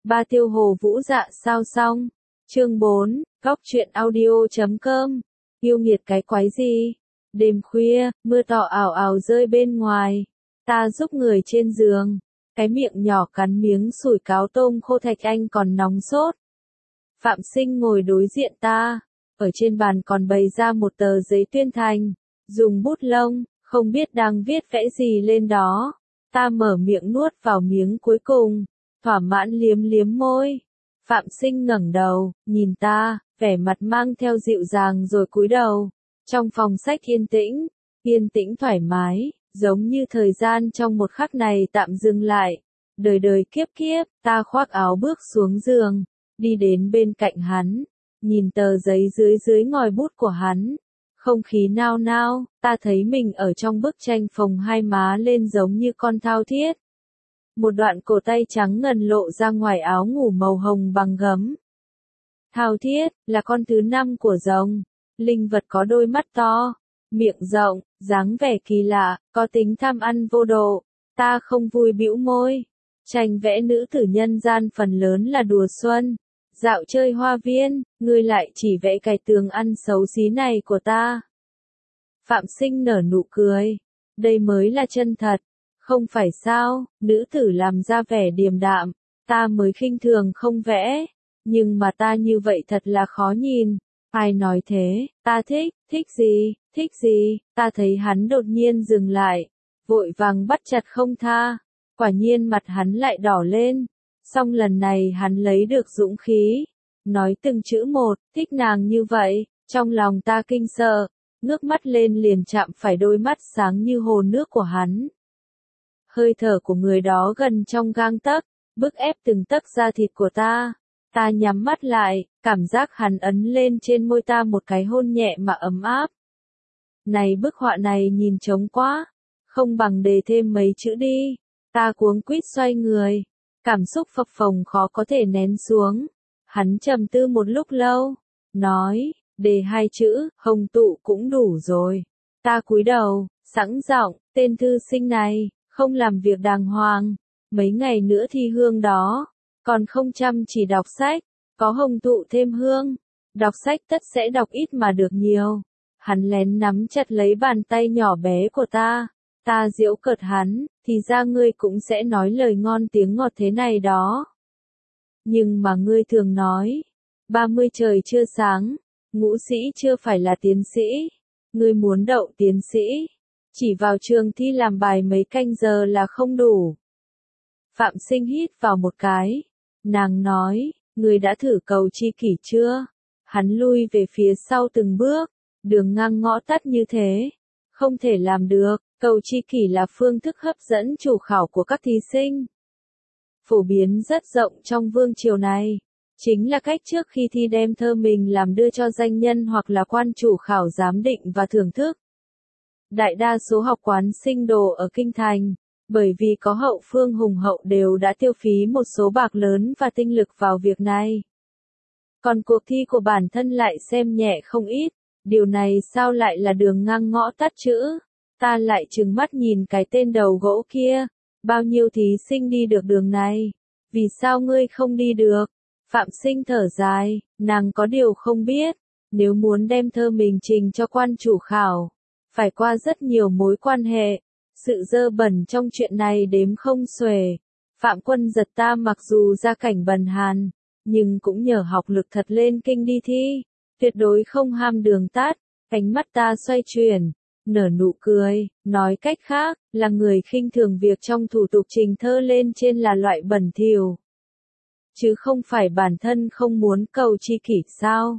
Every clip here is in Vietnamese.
Ba Tiêu Hồ Vũ Dạ sao xong. Chương 4, Góc truyện audio.com. Yêu nghiệt cái quái gì? Đêm khuya, mưa to ảo ảo rơi bên ngoài. Ta giúp người trên giường. Cái miệng nhỏ cắn miếng sủi cáo tôm khô Thạch Anh còn nóng sốt. Phạm Sinh ngồi đối diện ta. Ở trên bàn còn bày ra một tờ giấy tuyên thành. Dùng bút lông, không biết đang viết vẽ gì lên đó. Ta mở miệng nuốt vào miếng cuối cùng. Thỏa mãn liếm liếm môi. Phạm Sinh ngẩng đầu, nhìn ta, vẻ mặt mang theo dịu dàng rồi cúi đầu. Trong phòng sách yên tĩnh thoải mái, giống như thời gian trong một khắc này tạm dừng lại. Đời đời kiếp kiếp, ta khoác áo bước xuống giường, đi đến bên cạnh hắn, nhìn tờ giấy dưới ngòi bút của hắn. Không khí nao nao, ta thấy mình ở trong bức tranh phồng hai má lên giống như con thao thiết. Một đoạn cổ tay trắng ngần lộ ra ngoài áo ngủ màu hồng bằng gấm. Thao thiết, là con thứ 5 của rồng. Linh vật có đôi mắt to, miệng rộng, dáng vẻ kỳ lạ, có tính tham ăn vô độ. Ta không vui bĩu môi. Tranh vẽ nữ tử nhân gian phần lớn là đùa xuân, dạo chơi hoa viên, ngươi lại chỉ vẽ cái tường ăn xấu xí này của ta. Phạm Sinh nở nụ cười. Đây mới là chân thật. Không phải sao, nữ tử làm ra vẻ điềm đạm, ta mới khinh thường không vẽ, nhưng mà ta như vậy thật là khó nhìn. Ai nói thế, ta thích gì, ta thấy hắn đột nhiên dừng lại, vội vàng bắt chặt không tha, quả nhiên mặt hắn lại đỏ lên, song lần này hắn lấy được dũng khí, nói từng chữ một, thích nàng như vậy, trong lòng ta kinh sợ, ngước mắt lên liền chạm phải đôi mắt sáng như hồ nước của hắn. Hơi thở của người đó gần trong gang tấc, bức ép từng tấc da thịt của ta. Ta nhắm mắt lại, cảm giác hắn ấn lên trên môi ta một cái hôn nhẹ mà ấm áp. Này bức họa này nhìn trống quá, không bằng đề thêm mấy chữ đi. Ta cuống quýt xoay người, cảm xúc phập phồng khó có thể nén xuống. Hắn trầm tư một lúc lâu, nói, đề 2 chữ, hồng tụ cũng đủ rồi. Ta cúi đầu, sẵn giọng, tên thư sinh này không làm việc đàng hoàng, mấy ngày nữa thi hương đó, còn không chăm chỉ đọc sách, có hồng tụ thêm hương, đọc sách tất sẽ đọc ít mà được nhiều. Hắn lén nắm chặt lấy bàn tay nhỏ bé của ta giễu cợt hắn, thì ra ngươi cũng sẽ nói lời ngon tiếng ngọt thế này đó. Nhưng mà ngươi thường nói, 30 trời chưa sáng, ngũ sĩ chưa phải là tiến sĩ, ngươi muốn đậu tiến sĩ. Chỉ vào trường thi làm bài mấy canh giờ là không đủ. Phạm Sinh hít vào một cái. Nàng nói, người đã thử cầu chi kỷ chưa? Hắn lui về phía sau từng bước. Đường ngang ngõ tắt như thế. Không thể làm được. Cầu chi kỷ là phương thức hấp dẫn chủ khảo của các thí sinh. Phổ biến rất rộng trong vương triều này. Chính là cách trước khi thi đem thơ mình làm đưa cho danh nhân hoặc là quan chủ khảo giám định và thưởng thức. Đại đa số học quán sinh đồ ở Kinh Thành, bởi vì có hậu phương hùng hậu đều đã tiêu phí một số bạc lớn và tinh lực vào việc này. Còn cuộc thi của bản thân lại xem nhẹ không ít, điều này sao lại là đường ngang ngõ tắt chữ? Ta lại trừng mắt nhìn cái tên đầu gỗ kia, bao nhiêu thí sinh đi được đường này, vì sao ngươi không đi được? Phạm Sinh thở dài, nàng có điều không biết, nếu muốn đem thơ mình trình cho quan chủ khảo, phải qua rất nhiều mối quan hệ, sự dơ bẩn trong chuyện này đếm không xuể. Phạm Quân Giật ta mặc dù gia cảnh bần hàn, nhưng cũng nhờ học lực thật lên kinh đi thi, tuyệt đối không ham đường tắt. Ánh mắt ta xoay chuyển, nở nụ cười, nói cách khác, là người khinh thường việc trong thủ tục trình thơ lên trên là loại bẩn thỉu. Chứ không phải bản thân không muốn cầu chi kỷ sao?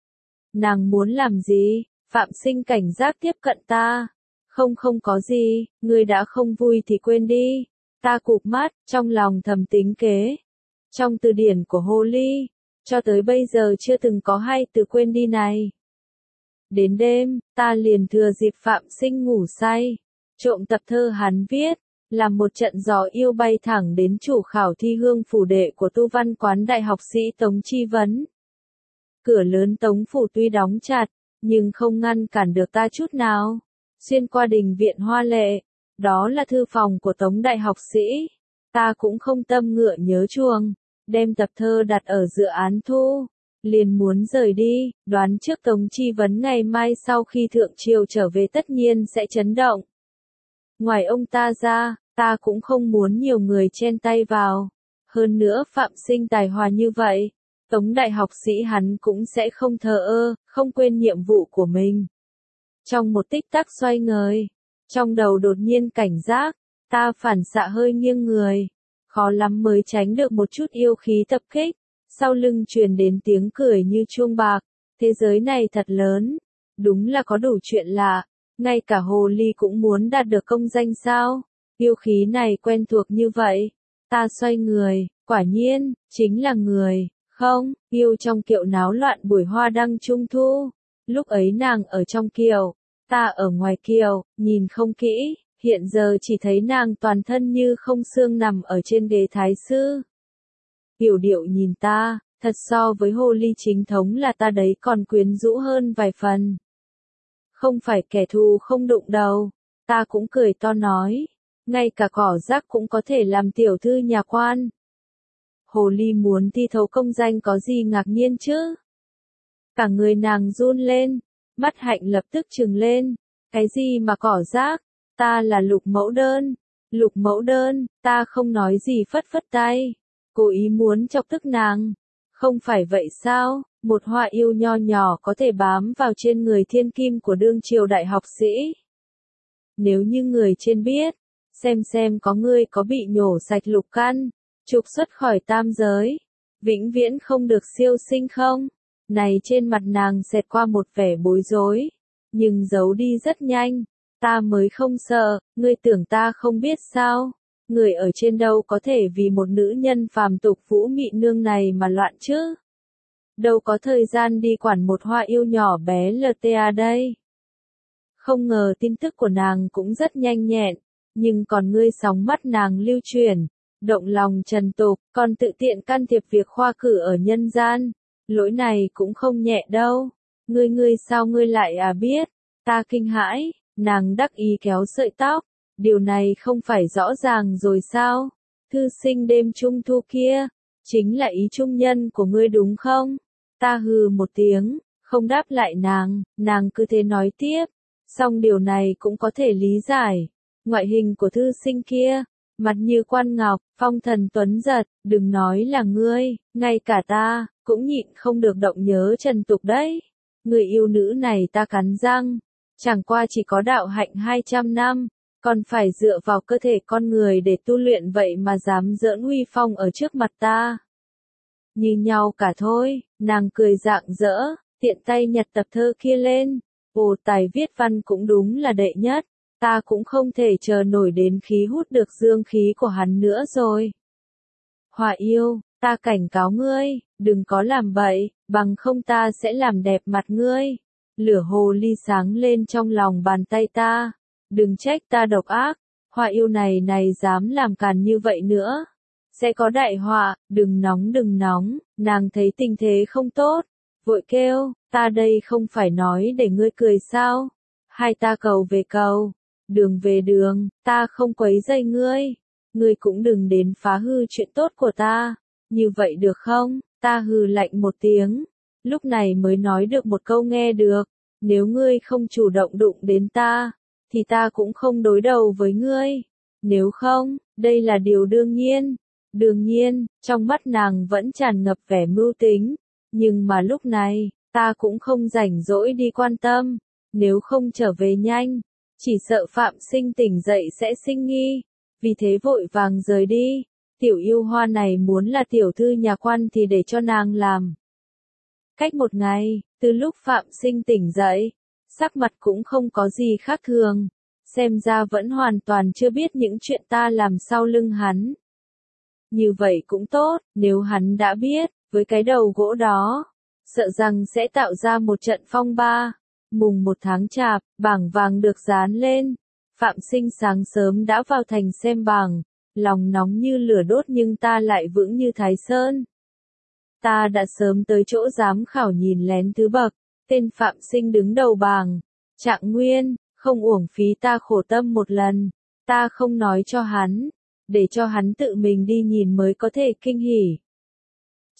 Nàng muốn làm gì? Phạm Sinh cảnh giác tiếp cận ta. Không có gì, ngươi đã không vui thì quên đi. Ta cụp mắt, trong lòng thầm tính kế. Trong từ điển của Hồ Ly, cho tới bây giờ chưa từng có 2 từ quên đi này. Đến đêm, ta liền thừa dịp Phạm Sinh ngủ say, trộm tập thơ hắn viết, làm một trận gió yêu bay thẳng đến chủ khảo thi hương phủ đệ của tu văn quán đại học sĩ Tống Chi Vấn. Cửa lớn Tống phủ tuy đóng chặt, nhưng không ngăn cản được ta chút nào. Xuyên qua đình viện hoa lệ, đó là thư phòng của Tống đại học sĩ. Ta cũng không tâm ngựa nhớ chuông, đem tập thơ đặt ở dự án thu, liền muốn rời đi, đoán trước Tống Chi Vấn ngày mai sau khi thượng triều trở về tất nhiên sẽ chấn động. Ngoài ông ta ra, ta cũng không muốn nhiều người chen tay vào. Hơn nữa Phạm Sinh tài hòa như vậy, Tống đại học sĩ hắn cũng sẽ không thờ ơ, không quên nhiệm vụ của mình. Trong một tích tắc xoay người, trong đầu đột nhiên cảnh giác, ta phản xạ hơi nghiêng người, khó lắm mới tránh được một chút yêu khí tập kích, sau lưng truyền đến tiếng cười như chuông bạc, thế giới này thật lớn, đúng là có đủ chuyện lạ, ngay cả hồ ly cũng muốn đạt được công danh sao, yêu khí này quen thuộc như vậy, ta xoay người, quả nhiên, chính là người, không, yêu trong kiệu náo loạn buổi hoa đăng trung thu, lúc ấy nàng ở trong kiệu, ta ở ngoài kiều, nhìn không kỹ, hiện giờ chỉ thấy nàng toàn thân như không xương nằm ở trên ghế thái sư. Yểu điệu nhìn ta, thật so với hồ ly chính thống là ta đấy còn quyến rũ hơn vài phần. Không phải kẻ thù không đụng đầu, ta cũng cười to nói, ngay cả cỏ rác cũng có thể làm tiểu thư nhà quan. Hồ ly muốn thi thấu công danh có gì ngạc nhiên chứ? Cả người nàng run lên, mắt hạnh lập tức trừng lên, cái gì mà cỏ rác, ta là Lục Mẫu Đơn, Lục Mẫu Đơn, ta không nói gì phất phất tay, cố ý muốn chọc tức nàng, không phải vậy sao, một hoa yêu nho nhỏ có thể bám vào trên người thiên kim của đương triều đại học sĩ. Nếu như người trên biết, xem có ngươi có bị nhổ sạch lục căn, trục xuất khỏi tam giới, vĩnh viễn không được siêu sinh không? Này trên mặt nàng xẹt qua một vẻ bối rối, nhưng giấu đi rất nhanh, ta mới không sợ, ngươi tưởng ta không biết sao? Người ở trên đâu có thể vì một nữ nhân phàm tục vũ mị nương này mà loạn chứ? Đâu có thời gian đi quản một hoa yêu nhỏ bé LTA đây. Không ngờ tin tức của nàng cũng rất nhanh nhẹn, nhưng còn ngươi sóng mắt nàng lưu truyền, động lòng trần tục, còn tự tiện can thiệp việc khoa cử ở nhân gian, lỗi này cũng không nhẹ đâu. Ngươi sao ngươi lại biết? Ta kinh hãi, nàng đắc ý kéo sợi tóc, điều này không phải rõ ràng rồi sao? Thư sinh đêm trung thu kia, chính là ý trung nhân của ngươi đúng không? Ta hừ một tiếng, không đáp lại nàng cứ thế nói tiếp, song điều này cũng có thể lý giải. Ngoại hình của thư sinh kia, mặt như quan ngọc, phong thần tuấn giật, đừng nói là ngươi, ngay cả ta, cũng nhịn không được động nhớ trần tục đấy. Người yêu nữ này ta cắn răng, chẳng qua chỉ có đạo hạnh 200 năm, còn phải dựa vào cơ thể con người để tu luyện vậy mà dám giỡn uy phong ở trước mặt ta. Như nhau cả thôi, nàng cười rạng rỡ, tiện tay nhặt tập thơ kia lên, ồ tài viết văn cũng đúng là đệ nhất. Ta cũng không thể chờ nổi đến khí hút được dương khí của hắn nữa rồi. Họa yêu, ta cảnh cáo ngươi, đừng có làm bậy, bằng không ta sẽ làm đẹp mặt ngươi. Lửa hồ ly sáng lên trong lòng bàn tay ta, đừng trách ta độc ác, họa yêu này dám làm càn như vậy nữa. Sẽ có đại họa, đừng nóng, nàng thấy tình thế không tốt, vội kêu, ta đây không phải nói để ngươi cười sao, hai ta cầu về cầu. Đường về đường, ta không quấy rầy ngươi cũng đừng đến phá hư chuyện tốt của ta, như vậy được không? Ta hừ lạnh một tiếng, lúc này mới nói được một câu nghe được, nếu ngươi không chủ động đụng đến ta, thì ta cũng không đối đầu với ngươi, nếu không, đây là điều đương nhiên, trong mắt nàng vẫn tràn ngập vẻ mưu tính, nhưng mà lúc này, ta cũng không rảnh rỗi đi quan tâm, nếu không trở về nhanh. Chỉ sợ Phạm Sinh tỉnh dậy sẽ sinh nghi, vì thế vội vàng rời đi, tiểu yêu hoa này muốn là tiểu thư nhà quan thì để cho nàng làm. Cách một ngày, từ lúc Phạm Sinh tỉnh dậy, sắc mặt cũng không có gì khác thường, xem ra vẫn hoàn toàn chưa biết những chuyện ta làm sau lưng hắn. Như vậy cũng tốt, nếu hắn đã biết, với cái đầu gỗ đó, sợ rằng sẽ tạo ra một trận phong ba. Mùng 1 tháng Chạp, bảng vàng được dán lên. Phạm Sinh sáng sớm đã vào thành xem bảng, lòng nóng như lửa đốt nhưng ta lại vững như Thái Sơn. Ta đã sớm tới chỗ giám khảo nhìn lén thứ bậc, tên Phạm Sinh đứng đầu bảng. Trạng nguyên, không uổng phí ta khổ tâm một lần, ta không nói cho hắn, để cho hắn tự mình đi nhìn mới có thể kinh hỉ.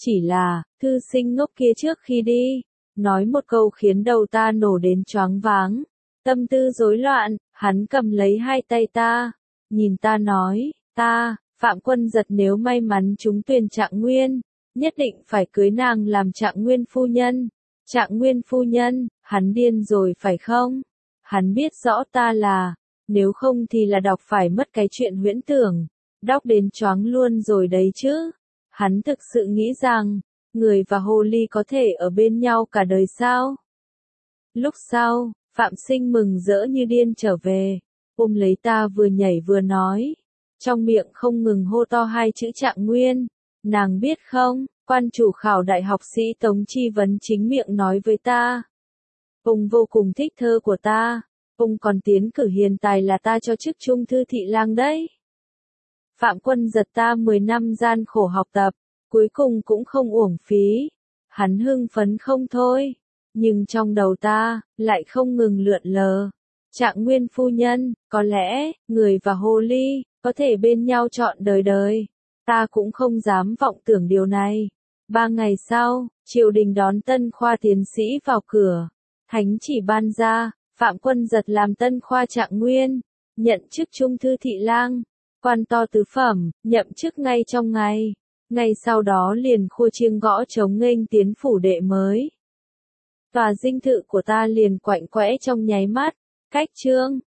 Chỉ là, thư sinh ngốc kia trước khi đi, nói một câu khiến đầu ta nổ đến choáng váng. Tâm tư rối loạn, hắn cầm lấy hai tay ta, nhìn ta nói, ta, Phạm Quân Giật nếu may mắn trúng tuyển Trạng Nguyên, nhất định phải cưới nàng làm Trạng Nguyên phu nhân. Trạng Nguyên phu nhân, hắn điên rồi phải không? Hắn biết rõ ta là, nếu không thì là đọc phải mất cái chuyện huyễn tưởng, đọc đến choáng luôn rồi đấy chứ. Hắn thực sự nghĩ rằng, người và hồ ly có thể ở bên nhau cả đời sao? Lúc sau, Phạm Sinh mừng rỡ như điên trở về, ôm lấy ta vừa nhảy vừa nói, trong miệng không ngừng hô to hai chữ Trạng Nguyên. Nàng biết không, quan chủ khảo đại học sĩ Tống Chi Vấn chính miệng nói với ta. Ông vô cùng thích thơ của ta, ông còn tiến cử hiền tài là ta cho chức trung thư thị lang đấy. Phạm Quân Giật ta 10 năm gian khổ học tập, cuối cùng cũng không uổng phí. Hắn hưng phấn không thôi, nhưng trong đầu ta, lại không ngừng lượn lờ. Trạng Nguyên phu nhân, có lẽ, người và hồ ly, có thể bên nhau trọn đời đời. Ta cũng không dám vọng tưởng điều này. 3 ngày sau, triều đình đón tân khoa tiến sĩ vào cửa. Thánh chỉ ban ra, Phạm Quân Giật làm tân khoa Trạng Nguyên, nhận chức trung thư thị lang, quan to tứ phẩm, nhậm chức ngay trong ngày. Ngày sau đó liền khua chiêng gõ trống nghênh tiến phủ đệ mới. Tòa dinh thự của ta liền quạnh quẽ trong nháy mắt, cách trương,